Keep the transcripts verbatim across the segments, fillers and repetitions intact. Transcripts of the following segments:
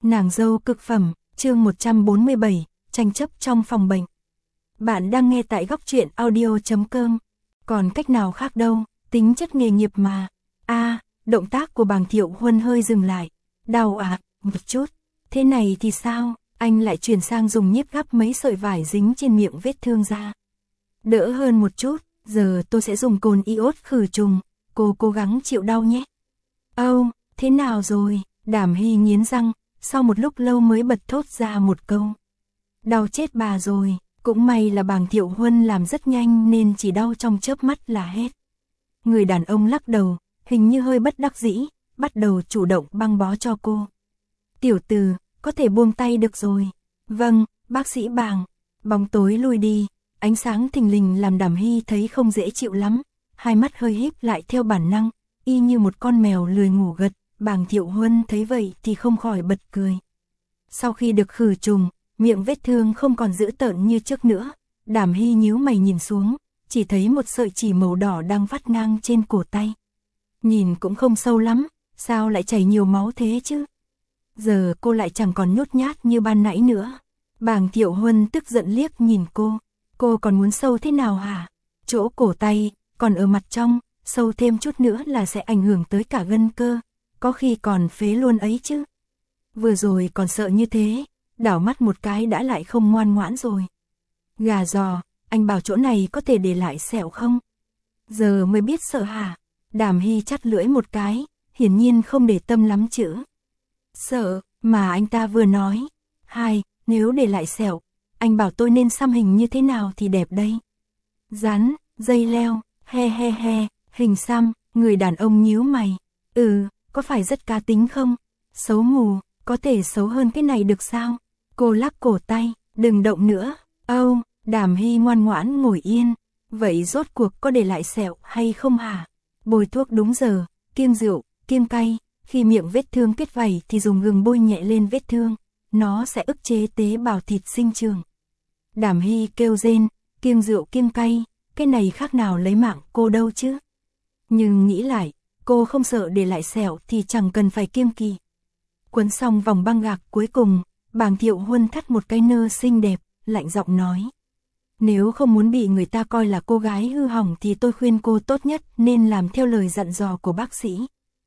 Nàng dâu cực phẩm, chương một trăm bốn mươi bảy, tranh chấp trong phòng bệnh. Bạn đang nghe tại góc truyện audio chấm com. Còn cách nào khác đâu, tính chất nghề nghiệp mà. A, à, động tác của Bàng Thiệu Huân hơi dừng lại. Đau à, một chút. Thế này thì sao, anh lại chuyển sang dùng nhíp gắp mấy sợi vải dính trên miệng vết thương ra. Đỡ hơn một chút, giờ tôi sẽ dùng cồn iốt khử trùng, cô cố gắng chịu đau nhé. Âu, oh, thế nào rồi, Đàm Hy nghiến răng, sau một lúc lâu mới bật thốt ra một câu. Đau chết bà rồi, cũng may là Bàng Thiệu Huân làm rất nhanh nên chỉ đau trong chớp mắt là hết. Người đàn ông lắc đầu, hình như hơi bất đắc dĩ, bắt đầu chủ động băng bó cho cô. Tiểu từ, có thể buông tay được rồi. Vâng, bác sĩ Bàng. Bóng tối lui đi, ánh sáng thình lình làm Đàm Hy thấy không dễ chịu lắm, hai mắt hơi híp lại theo bản năng, y như một con mèo lười ngủ gật. Bàng Thiệu Huân thấy vậy thì không khỏi bật cười. Sau khi được khử trùng, miệng vết thương không còn dữ tợn như trước nữa. Đàm Hy nhíu mày nhìn xuống, chỉ thấy một sợi chỉ màu đỏ đang vắt ngang trên cổ tay. Nhìn cũng không sâu lắm, sao lại chảy nhiều máu thế chứ? Giờ cô lại chẳng còn nhút nhát như ban nãy nữa. Bàng Thiệu Huân tức giận liếc nhìn cô. Cô còn muốn sâu thế nào hả? Chỗ cổ tay, còn ở mặt trong, sâu thêm chút nữa là sẽ ảnh hưởng tới cả gân cơ. Có khi còn phế luôn ấy chứ. Vừa rồi còn sợ như thế, đảo mắt một cái đã lại không ngoan ngoãn rồi. Gà giò, anh bảo chỗ này có thể để lại sẹo không? Giờ mới biết sợ hả? Đàm Hy chắt lưỡi một cái, hiển nhiên không để tâm lắm chữ. Sợ, mà anh ta vừa nói. Hai, nếu để lại sẹo, anh bảo tôi nên xăm hình như thế nào thì đẹp đây? Rắn, dây leo, he he he, hình xăm, người đàn ông nhíu mày. Ừ. Có phải rất cá tính không? Xấu mù, có thể xấu hơn cái này được sao? Cô lắc cổ tay, đừng động nữa. Âu, oh, Đàm Hy ngoan ngoãn ngồi yên. Vậy rốt cuộc có để lại sẹo hay không hả? Bôi thuốc đúng giờ, kiêng rượu, kiêng cay. Khi miệng vết thương kết vảy thì dùng gừng bôi nhẹ lên vết thương. Nó sẽ ức chế tế bào thịt sinh trưởng. Đàm Hy kêu rên, kiêng rượu kiêng cay. Cái này khác nào lấy mạng cô đâu chứ? Nhưng nghĩ lại, cô không sợ để lại sẹo thì chẳng cần phải kiêng kỵ. Quấn xong vòng băng gạc cuối cùng, Bàng Thiệu Huân thắt một cái nơ xinh đẹp, lạnh giọng nói. Nếu không muốn bị người ta coi là cô gái hư hỏng thì tôi khuyên cô tốt nhất nên làm theo lời dặn dò của bác sĩ.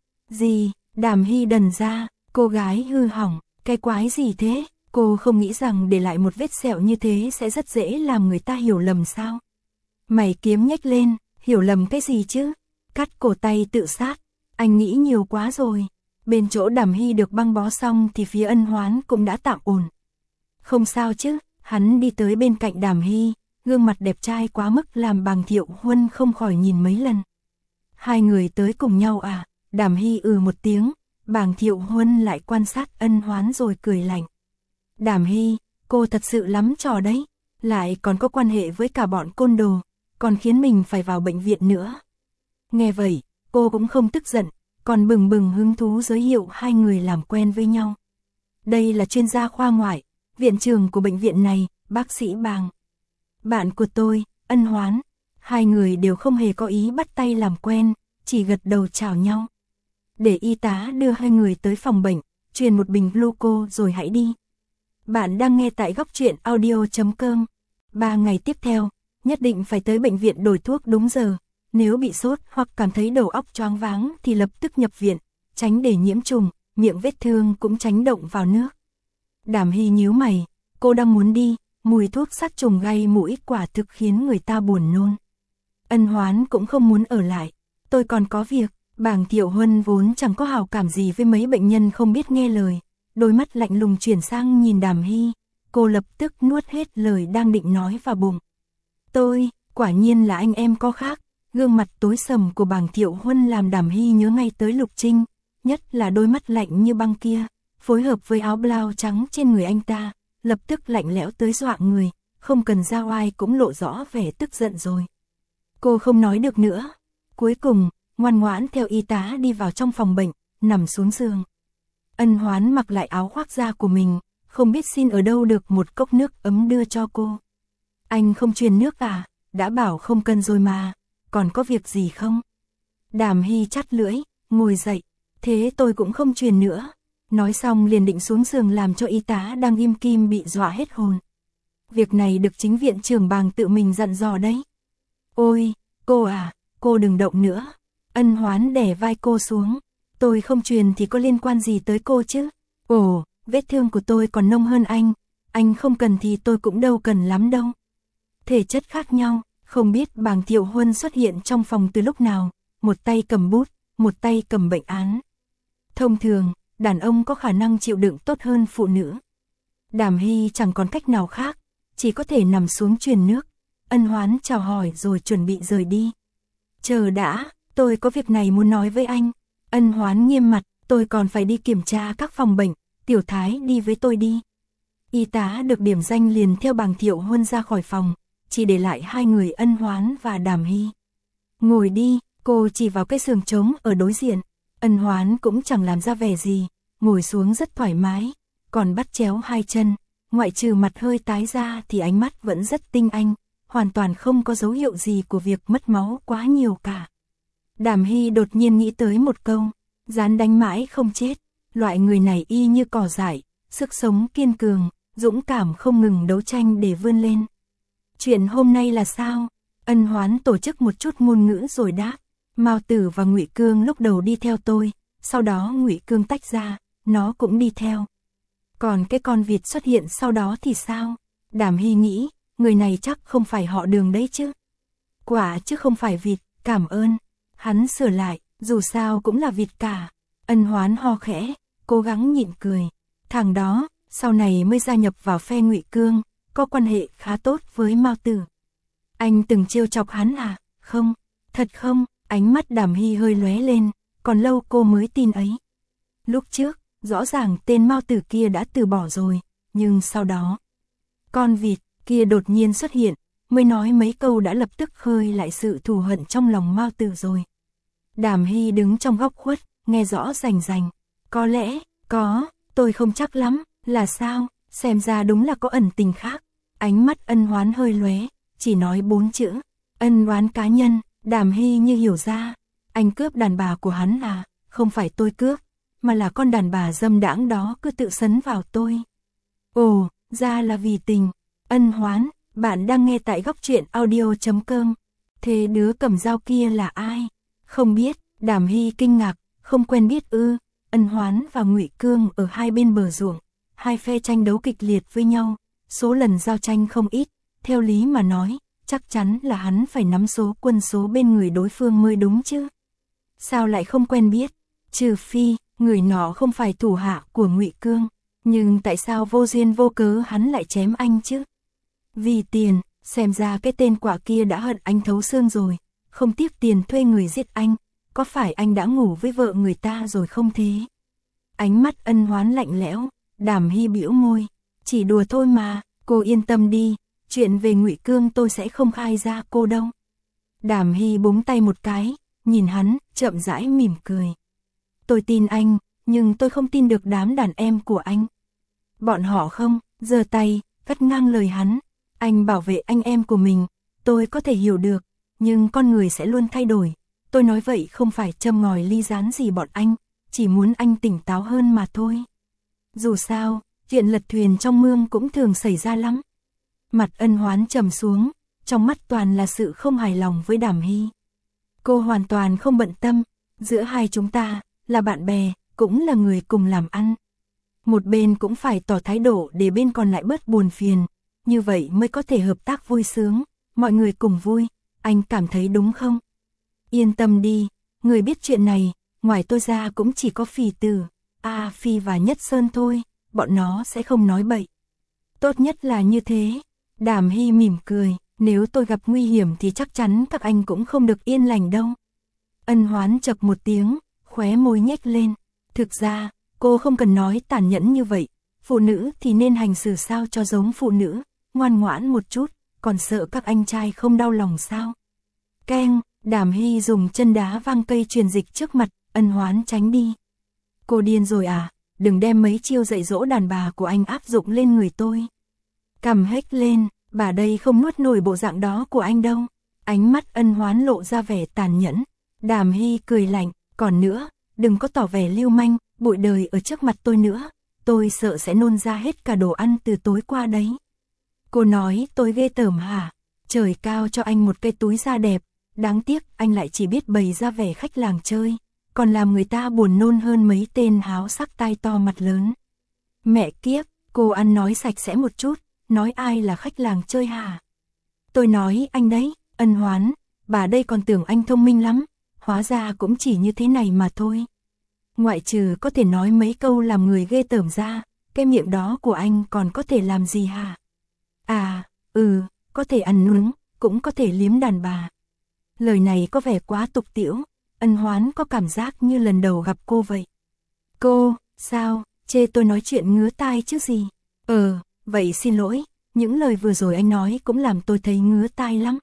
Gì? Đàm Hy đần ra, cô gái hư hỏng, cái quái gì thế? Cô không nghĩ rằng để lại một vết sẹo như thế sẽ rất dễ làm người ta hiểu lầm sao? Mày kiếm nhếch lên, hiểu lầm cái gì chứ? Cắt cổ tay tự sát, anh nghĩ nhiều quá rồi. Bên chỗ Đàm Hy được băng bó xong thì phía Ân Hoán cũng đã tạm ổn. Không sao chứ, hắn đi tới bên cạnh Đàm Hy, gương mặt đẹp trai quá mức làm Bàng Thiệu Huân không khỏi nhìn mấy lần. Hai người tới cùng nhau à? Đàm Hy ừ một tiếng, Bàng Thiệu Huân lại quan sát Ân Hoán rồi cười lạnh. Đàm Hy, cô thật sự lắm trò đấy, lại còn có quan hệ với cả bọn côn đồ, còn khiến mình phải vào bệnh viện nữa. Nghe vậy, cô cũng không tức giận, còn bừng bừng hứng thú giới thiệu hai người làm quen với nhau. Đây là chuyên gia khoa ngoại, viện trưởng của bệnh viện này, bác sĩ Bàng. Bạn của tôi, Ân Hoán. Hai người đều không hề có ý bắt tay làm quen, chỉ gật đầu chào nhau. Để y tá đưa hai người tới phòng bệnh, truyền một bình gluco rồi hãy đi. Bạn đang nghe tại góc truyện audio chấm com. Ba ngày tiếp theo, nhất định phải tới bệnh viện đổi thuốc đúng giờ. Nếu bị sốt hoặc cảm thấy đầu óc choáng váng thì lập tức nhập viện, tránh để nhiễm trùng, miệng vết thương cũng tránh động vào nước. Đàm Hy nhíu mày, cô đang muốn đi, mùi thuốc sát trùng gây mũi quả thực khiến người ta buồn nôn. Ân Hoán cũng không muốn ở lại, tôi còn có việc. Bàng Thiệu Huân vốn chẳng có hảo cảm gì với mấy bệnh nhân không biết nghe lời, đôi mắt lạnh lùng chuyển sang nhìn Đàm Hy, cô lập tức nuốt hết lời đang định nói vào bụng. Tôi, quả nhiên là anh em có khác. Gương mặt tối sầm của Bàng Thiệu Huân làm Đàm Hy nhớ ngay tới Lục Trinh, nhất là đôi mắt lạnh như băng kia, phối hợp với áo blau trắng trên người anh ta, lập tức lạnh lẽo tới dọa người, không cần ra oai cũng lộ rõ vẻ tức giận rồi. Cô không nói được nữa, cuối cùng, ngoan ngoãn theo y tá đi vào trong phòng bệnh, nằm xuống giường. Ân Hoán mặc lại áo khoác da của mình, không biết xin ở đâu được một cốc nước ấm đưa cho cô. Anh không truyền nước à, đã bảo không cần rồi mà. Còn có việc gì không? Đàm Hy chắt lưỡi, ngồi dậy, thế tôi cũng không truyền nữa. Nói xong liền định xuống giường làm cho y tá đang im kim bị dọa hết hồn. Việc này được chính viện trưởng Bàng tự mình dặn dò đấy. Ôi, cô à, cô đừng động nữa. Ân Hoán đè vai cô xuống. Tôi không truyền thì có liên quan gì tới cô chứ? Ồ, vết thương của tôi còn nông hơn anh. Anh không cần thì tôi cũng đâu cần lắm đâu. Thể chất khác nhau, không biết Bàng Thiệu Huân xuất hiện trong phòng từ lúc nào. Một tay cầm bút, một tay cầm bệnh án. Thông thường, đàn ông có khả năng chịu đựng tốt hơn phụ nữ. Đàm Hy chẳng còn cách nào khác, chỉ có thể nằm xuống truyền nước. Ân Hoán chào hỏi rồi chuẩn bị rời đi. Chờ đã, tôi có việc này muốn nói với anh. Ân Hoán nghiêm mặt, tôi còn phải đi kiểm tra các phòng bệnh, Tiểu Thái đi với tôi đi. Y tá được điểm danh liền theo Bàng Thiệu Huân ra khỏi phòng, chỉ để lại hai người Ân Hoán và Đàm Hy. Ngồi đi, cô chỉ vào cái giường trống ở đối diện. Ân Hoán cũng chẳng làm ra vẻ gì, ngồi xuống rất thoải mái, còn bắt chéo hai chân, ngoại trừ mặt hơi tái ra thì ánh mắt vẫn rất tinh anh, hoàn toàn không có dấu hiệu gì của việc mất máu quá nhiều cả. Đàm Hy đột nhiên nghĩ tới một câu, rán đánh mãi không chết, loại người này y như cỏ dại, sức sống kiên cường, dũng cảm không ngừng đấu tranh để vươn lên. Chuyện hôm nay là sao? Ân Hoán tổ chức một chút ngôn ngữ rồi đáp. Mao Tử và Ngụy Cương lúc đầu đi theo tôi, sau đó Ngụy Cương tách ra, nó cũng đi theo. Còn cái con vịt xuất hiện sau đó thì sao? Đàm Hy nghĩ, người này chắc không phải họ Đường đấy chứ. Quả chứ không phải vịt, cảm ơn. Hắn sửa lại, dù sao cũng là vịt cả. Ân Hoán ho khẽ, cố gắng nhịn cười. Thằng đó, sau này mới gia nhập vào phe Ngụy Cương, có quan hệ khá tốt với Mao Tử. Anh từng trêu chọc hắn à? Không, thật không? Ánh mắt Đàm Hy hơi lóe lên, còn lâu cô mới tin ấy. Lúc trước, rõ ràng tên Mao Tử kia đã từ bỏ rồi, nhưng sau đó, con vịt kia đột nhiên xuất hiện, mới nói mấy câu đã lập tức khơi lại sự thù hận trong lòng Mao Tử rồi. Đàm Hy đứng trong góc khuất, nghe rõ rành rành. Có lẽ, có, tôi không chắc lắm, là sao, xem ra đúng là có ẩn tình khác. Ánh mắt Ân Hoán hơi lóe, chỉ nói bốn chữ, ân oán cá nhân. Đàm Hy như hiểu ra, anh cướp đàn bà của hắn à, không phải tôi cướp, mà là con đàn bà dâm đãng đó cứ tự sấn vào tôi. Ồ, ra là vì tình. Ân Hoán, bạn đang nghe tại góc truyện audio chấm com. Thế đứa cầm dao kia là ai? Không biết, Đàm Hy kinh ngạc, không quen biết ư. Ân Hoán và Ngụy Cương ở hai bên bờ ruộng, hai phe tranh đấu kịch liệt với nhau, số lần giao tranh không ít, theo lý mà nói, chắc chắn là hắn phải nắm số quân số bên người đối phương mới đúng chứ. Sao lại không quen biết? Trừ phi, người nọ không phải thủ hạ của Ngụy Cương, nhưng tại sao vô duyên vô cớ hắn lại chém anh chứ? Vì tiền, xem ra cái tên quả kia đã hận anh thấu xương rồi, không tiếc tiền thuê người giết anh, có phải anh đã ngủ với vợ người ta rồi không thế? Ánh mắt Ân Hoán lạnh lẽo, Đàm Hy bĩu môi, chỉ đùa thôi mà, cô yên tâm đi. Chuyện về Ngụy Cương tôi sẽ không khai ra cô đâu. Đàm Hy búng tay một cái, nhìn hắn, chậm rãi mỉm cười. Tôi tin anh, nhưng tôi không tin được đám đàn em của anh. Bọn họ không, giơ tay, cắt ngang lời hắn. Anh bảo vệ anh em của mình, tôi có thể hiểu được, nhưng con người sẽ luôn thay đổi. Tôi nói vậy không phải châm ngòi ly gián gì bọn anh, chỉ muốn anh tỉnh táo hơn mà thôi. Dù sao, chuyện lật thuyền trong mương cũng thường xảy ra lắm. Mặt Ân Hoán trầm xuống, trong mắt toàn là sự không hài lòng với Đàm Hy. Cô hoàn toàn không bận tâm, giữa hai chúng ta, là bạn bè, cũng là người cùng làm ăn. Một bên cũng phải tỏ thái độ để bên còn lại bớt buồn phiền, như vậy mới có thể hợp tác vui sướng, mọi người cùng vui, anh cảm thấy đúng không? Yên tâm đi, người biết chuyện này, ngoài tôi ra cũng chỉ có Phì Tử, A Phi và Nhất Sơn thôi, bọn nó sẽ không nói bậy. Tốt nhất là như thế. Đàm Hy mỉm cười, nếu tôi gặp nguy hiểm thì chắc chắn các anh cũng không được yên lành đâu. Ân Hoán chậc một tiếng, khóe môi nhếch lên. Thực ra, cô không cần nói tàn nhẫn như vậy, phụ nữ thì nên hành xử sao cho giống phụ nữ, ngoan ngoãn một chút, còn sợ các anh trai không đau lòng sao. Keng, Đàm Hy dùng chân đá văng cây truyền dịch trước mặt, Ân Hoán tránh đi. Cô điên rồi à, đừng đem mấy chiêu dạy dỗ đàn bà của anh áp dụng lên người tôi. Cầm hếch lên, bà đây không nuốt nổi bộ dạng đó của anh đâu. Ánh mắt Ân Hoán lộ ra vẻ tàn nhẫn. Đàm Hy cười lạnh, còn nữa, đừng có tỏ vẻ lưu manh, bụi đời ở trước mặt tôi nữa, tôi sợ sẽ nôn ra hết cả đồ ăn từ tối qua đấy. Cô nói tôi ghê tởm hả? Trời cao cho anh một cái túi da đẹp, đáng tiếc anh lại chỉ biết bày ra vẻ khách làng chơi, còn làm người ta buồn nôn hơn mấy tên háo sắc tai to mặt lớn. Mẹ kiếp, cô ăn nói sạch sẽ một chút, nói ai là khách làng chơi hả? Tôi nói anh đấy, Ân Hoán, bà đây còn tưởng anh thông minh lắm, hóa ra cũng chỉ như thế này mà thôi. Ngoại trừ có thể nói mấy câu làm người ghê tởm ra, cái miệng đó của anh còn có thể làm gì hả? À, ừ, có thể ăn nướng, cũng có thể liếm đàn bà. Lời này có vẻ quá tục tĩu, Ân Hoán có cảm giác như lần đầu gặp cô vậy. Cô, sao, chê tôi nói chuyện ngứa tai chứ gì? Ờ, vậy xin lỗi, những lời vừa rồi anh nói cũng làm tôi thấy ngứa tai lắm.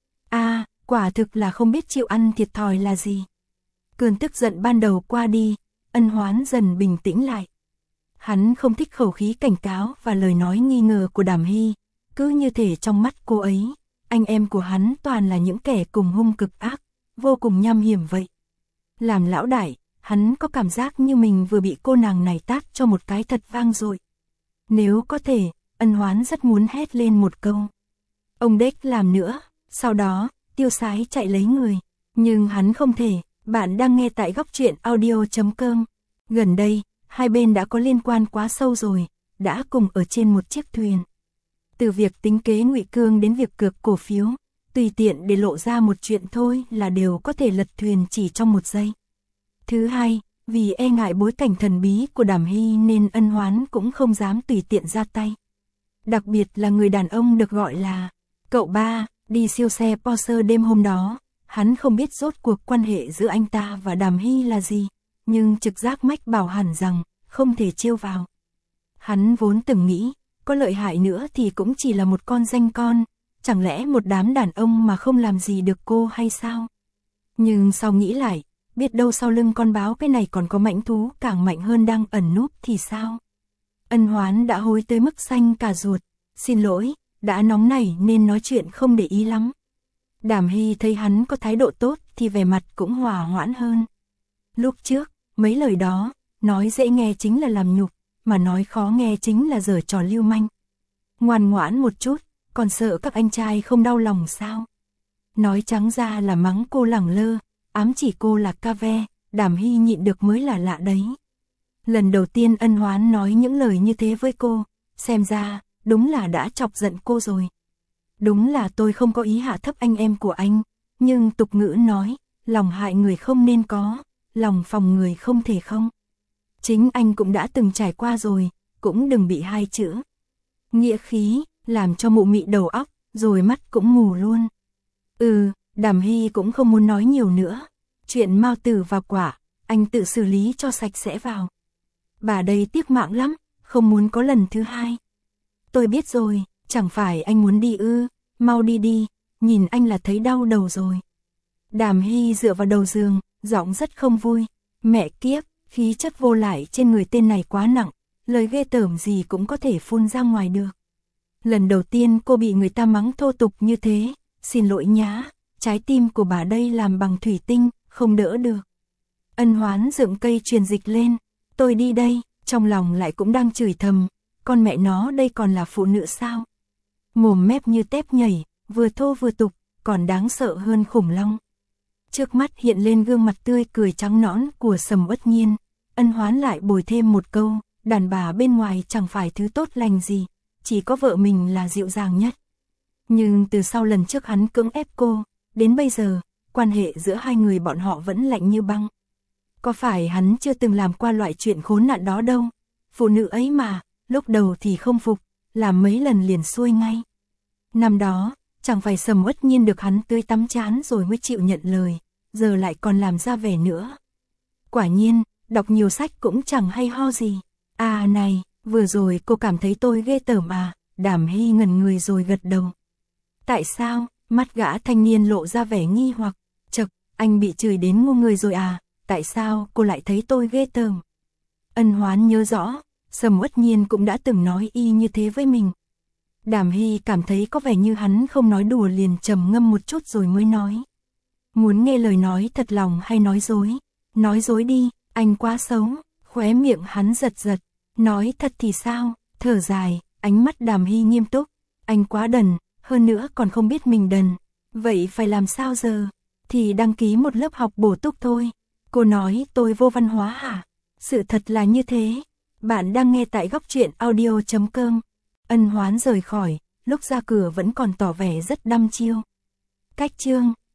À, quả thực là không biết chịu ăn thiệt thòi là gì. Cơn tức giận ban đầu qua đi, Ân Hoán dần bình tĩnh lại. Hắn không thích khẩu khí cảnh cáo và lời nói nghi ngờ của Đàm Hy, cứ như thể trong mắt cô ấy, anh em của hắn toàn là những kẻ cùng hung cực ác, vô cùng nham hiểm vậy. Làm lão đại, hắn có cảm giác như mình vừa bị cô nàng này tát cho một cái thật vang dội. Nếu có thể, Ân Hoán rất muốn hét lên một câu. Ông đếch làm nữa, sau đó, tiêu sái chạy lấy người. Nhưng hắn không thể, bạn đang nghe tại góc truyện audio chấm com. Gần đây, hai bên đã có liên quan quá sâu rồi, đã cùng ở trên một chiếc thuyền. Từ việc tính kế ngụy Cương đến việc cược cổ phiếu, tùy tiện để lộ ra một chuyện thôi là đều có thể lật thuyền chỉ trong một giây. Thứ hai, vì e ngại bối cảnh thần bí của Đàm Hy nên Ân Hoán cũng không dám tùy tiện ra tay. Đặc biệt là người đàn ông được gọi là cậu ba, đi siêu xe Porsche đêm hôm đó, hắn không biết rốt cuộc quan hệ giữa anh ta và Đàm Hy là gì, nhưng trực giác mách bảo hẳn rằng không thể trêu vào. Hắn vốn từng nghĩ, có lợi hại nữa thì cũng chỉ là một con danh con, chẳng lẽ một đám đàn ông mà không làm gì được cô hay sao? Nhưng sau nghĩ lại, biết đâu sau lưng con báo cái này còn có mãnh thú càng mạnh hơn đang ẩn núp thì sao? Ân Hoán đã hối tới mức xanh cả ruột, xin lỗi, đã nóng nảy nên nói chuyện không để ý lắm. Đàm Hy thấy hắn có thái độ tốt thì vẻ mặt cũng hòa hoãn hơn. Lúc trước, mấy lời đó, nói dễ nghe chính là làm nhục, mà nói khó nghe chính là giở trò lưu manh. Ngoan ngoãn một chút, còn sợ các anh trai không đau lòng sao? Nói trắng ra là mắng cô lẳng lơ, ám chỉ cô là ca ve, Đàm Hy nhịn được mới là lạ đấy. Lần đầu tiên Ân Hoán nói những lời như thế với cô, xem ra, đúng là đã chọc giận cô rồi. Đúng là tôi không có ý hạ thấp anh em của anh, nhưng tục ngữ nói, lòng hại người không nên có, lòng phòng người không thể không. Chính anh cũng đã từng trải qua rồi, cũng đừng bị hai chữ nghĩa khí, làm cho mụ mị đầu óc, rồi mắt cũng mù luôn. Ừ, Đàm Hy cũng không muốn nói nhiều nữa. Chuyện mao tử và quả, anh tự xử lý cho sạch sẽ vào. Bà đây tiếc mạng lắm, không muốn có lần thứ hai. Tôi biết rồi, chẳng phải anh muốn đi ư, mau đi đi, nhìn anh là thấy đau đầu rồi. Đàm Hy dựa vào đầu giường, giọng rất không vui. Mẹ kiếp, khí chất vô lại trên người tên này quá nặng, lời ghê tởm gì cũng có thể phun ra ngoài được. Lần đầu tiên cô bị người ta mắng thô tục như thế, xin lỗi nhá, trái tim của bà đây làm bằng thủy tinh, không đỡ được. Ân Hoán dựng cây truyền dịch lên, tôi đi đây, trong lòng lại cũng đang chửi thầm, con mẹ nó đây còn là phụ nữ sao? Mồm mép như tép nhảy, vừa thô vừa tục, còn đáng sợ hơn khủng long. Trước mắt hiện lên gương mặt tươi cười trắng nõn của Sầm Uất Nhiên, Ân Hoán lại bồi thêm một câu, đàn bà bên ngoài chẳng phải thứ tốt lành gì, chỉ có vợ mình là dịu dàng nhất. Nhưng từ sau lần trước hắn cưỡng ép cô, đến bây giờ, quan hệ giữa hai người bọn họ vẫn lạnh như băng. Có phải hắn chưa từng làm qua loại chuyện khốn nạn đó đâu, phụ nữ ấy mà, lúc đầu thì không phục, làm mấy lần liền xuôi ngay. Năm đó, chẳng phải Sầm Uất Nhiên được hắn tươi tắm chán rồi mới chịu nhận lời, giờ lại còn làm ra vẻ nữa. Quả nhiên, đọc nhiều sách cũng chẳng hay ho gì. À này, vừa rồi cô cảm thấy tôi ghê tởm à? Đàm Hy ngẩn người rồi gật đầu. Tại sao? Mắt gã thanh niên lộ ra vẻ nghi hoặc. Chậc, anh bị chửi đến ngu người rồi à? Tại sao cô lại thấy tôi ghê tởm? Ân Hoán nhớ rõ, Sầm Uất Nhiên cũng đã từng nói y như thế với mình. Đàm Hy cảm thấy có vẻ như hắn không nói đùa liền trầm ngâm một chút rồi mới nói. Muốn nghe lời nói thật lòng hay nói dối? Nói dối đi, anh quá xấu. Khóe miệng hắn giật giật, nói thật thì sao, thở dài, ánh mắt Đàm Hy nghiêm túc, anh quá đần, hơn nữa còn không biết mình đần, vậy phải làm sao giờ, thì đăng ký một lớp học bổ túc thôi. Cô nói tôi vô văn hóa hả? Sự thật là như thế. Bạn đang nghe tại góc truyện audio chấm com. Ân Hoán rời khỏi, lúc ra cửa vẫn còn tỏ vẻ rất đăm chiêu. Cách chương